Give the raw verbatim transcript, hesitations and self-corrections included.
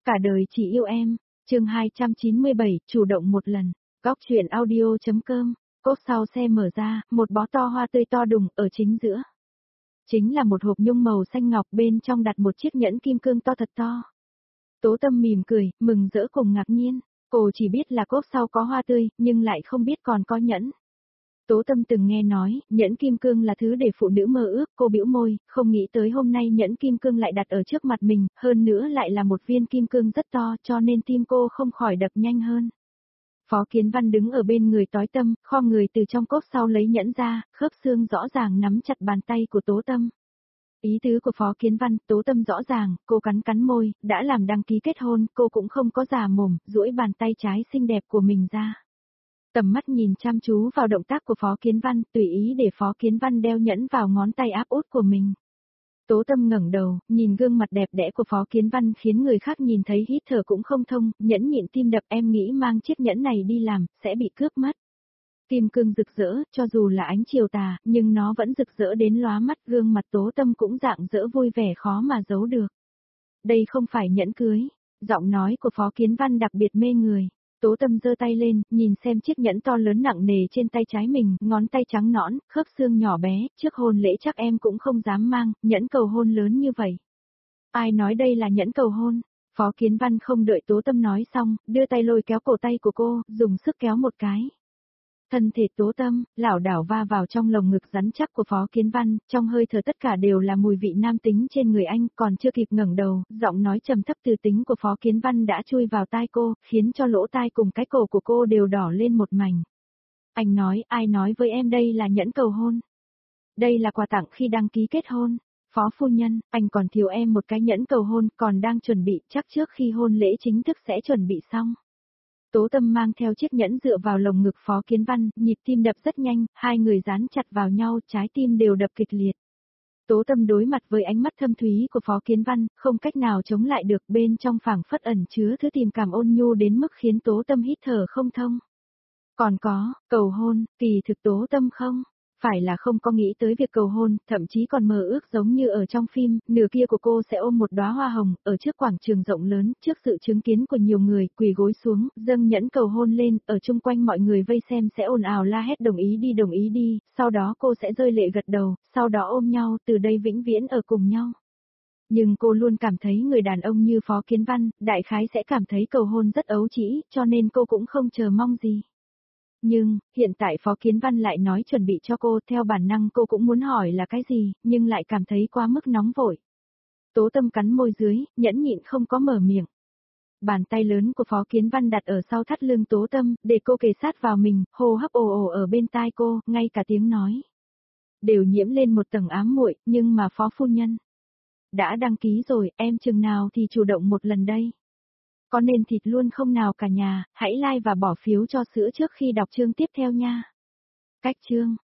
Cả đời chỉ yêu em, chương hai trăm chín mươi bảy, chủ động một lần, góc truyện audio.com, cốp sau xe mở ra, một bó to hoa tươi to đùng ở chính giữa. Chính là một hộp nhung màu xanh ngọc, bên trong đặt một chiếc nhẫn kim cương to thật to. Tố Tâm mỉm cười, mừng rỡ cùng ngạc nhiên, cô chỉ biết là cốp sau có hoa tươi, nhưng lại không biết còn có nhẫn. Tố Tâm từng nghe nói, nhẫn kim cương là thứ để phụ nữ mơ ước, cô bĩu môi, không nghĩ tới hôm nay nhẫn kim cương lại đặt ở trước mặt mình, hơn nữa lại là một viên kim cương rất to, cho nên tim cô không khỏi đập nhanh hơn. Phó Kiến Văn đứng ở bên người Tối Tâm, kho người từ trong cốp sau lấy nhẫn ra, khớp xương rõ ràng nắm chặt bàn tay của Tố Tâm. Ý tứ của Phó Kiến Văn, Tố Tâm rõ ràng, cô cắn cắn môi, đã làm đăng ký kết hôn, cô cũng không có già mồm, duỗi bàn tay trái xinh đẹp của mình ra. Tầm mắt nhìn chăm chú vào động tác của Phó Kiến Văn, tùy ý để Phó Kiến Văn đeo nhẫn vào ngón tay áp út của mình. Tố Tâm ngẩng đầu, nhìn gương mặt đẹp đẽ của Phó Kiến Văn khiến người khác nhìn thấy hít thở cũng không thông, nhẫn nhịn tim đập, em nghĩ mang chiếc nhẫn này đi làm, sẽ bị cướp mất. Kim cương rực rỡ, cho dù là ánh chiều tà, nhưng nó vẫn rực rỡ đến lóa mắt, gương mặt Tố Tâm cũng rạng rỡ vui vẻ khó mà giấu được. Đây không phải nhẫn cưới, giọng nói của Phó Kiến Văn đặc biệt mê người. Tố Tâm giơ tay lên, nhìn xem chiếc nhẫn to lớn nặng nề trên tay trái mình, ngón tay trắng nõn, khớp xương nhỏ bé, trước hôn lễ chắc em cũng không dám mang, nhẫn cầu hôn lớn như vậy. Ai nói đây là nhẫn cầu hôn? Phó Kiến Văn không đợi Tố Tâm nói xong, đưa tay lôi kéo cổ tay của cô, dùng sức kéo một cái. Thân thể Tố Tâm, lảo đảo va vào trong lồng ngực rắn chắc của Phó Kiến Văn, trong hơi thở tất cả đều là mùi vị nam tính trên người anh, còn chưa kịp ngẩng đầu, giọng nói trầm thấp từ tính của Phó Kiến Văn đã chui vào tai cô, khiến cho lỗ tai cùng cái cổ của cô đều đỏ lên một mảnh. Anh nói, ai nói với em đây là nhẫn cầu hôn? Đây là quà tặng khi đăng ký kết hôn. Phó phu nhân, anh còn thiếu em một cái nhẫn cầu hôn, còn đang chuẩn bị, chắc trước khi hôn lễ chính thức sẽ chuẩn bị xong. Tố Tâm mang theo chiếc nhẫn dựa vào lồng ngực Phó Kiến Văn, nhịp tim đập rất nhanh, hai người dán chặt vào nhau, trái tim đều đập kịch liệt. Tố Tâm đối mặt với ánh mắt thâm thúy của Phó Kiến Văn, không cách nào chống lại được, bên trong phảng phất ẩn chứa thứ tình cảm ôn nhu đến mức khiến Tố Tâm hít thở không thông. Còn có, cầu hôn, kỳ thực Tố Tâm không, phải là không có nghĩ tới việc cầu hôn, thậm chí còn mơ ước giống như ở trong phim, nửa kia của cô sẽ ôm một đóa hoa hồng, ở trước quảng trường rộng lớn, trước sự chứng kiến của nhiều người, quỳ gối xuống, dâng nhẫn cầu hôn lên, ở chung quanh mọi người vây xem sẽ ồn ào la hét đồng ý đi đồng ý đi, sau đó cô sẽ rơi lệ gật đầu, sau đó ôm nhau, từ đây vĩnh viễn ở cùng nhau. Nhưng cô luôn cảm thấy người đàn ông như Phó Kiến Văn, đại khái sẽ cảm thấy cầu hôn rất ấu trĩ, cho nên cô cũng không chờ mong gì. Nhưng, hiện tại Phó Kiến Văn lại nói chuẩn bị cho cô, theo bản năng cô cũng muốn hỏi là cái gì, nhưng lại cảm thấy quá mức nóng vội. Tố Tâm cắn môi dưới, nhẫn nhịn không có mở miệng. Bàn tay lớn của Phó Kiến Văn đặt ở sau thắt lưng Tố Tâm, để cô kề sát vào mình, hô hấp ồ ồ ở bên tai cô, ngay cả tiếng nói đều nhiễm lên một tầng ám muội, nhưng mà Phó phu nhân đã đăng ký rồi, em chừng nào thì chủ động một lần đây. Có nên thịt luôn không nào cả nhà, hãy like và bỏ phiếu cho sữa trước khi đọc chương tiếp theo nha. Cách chương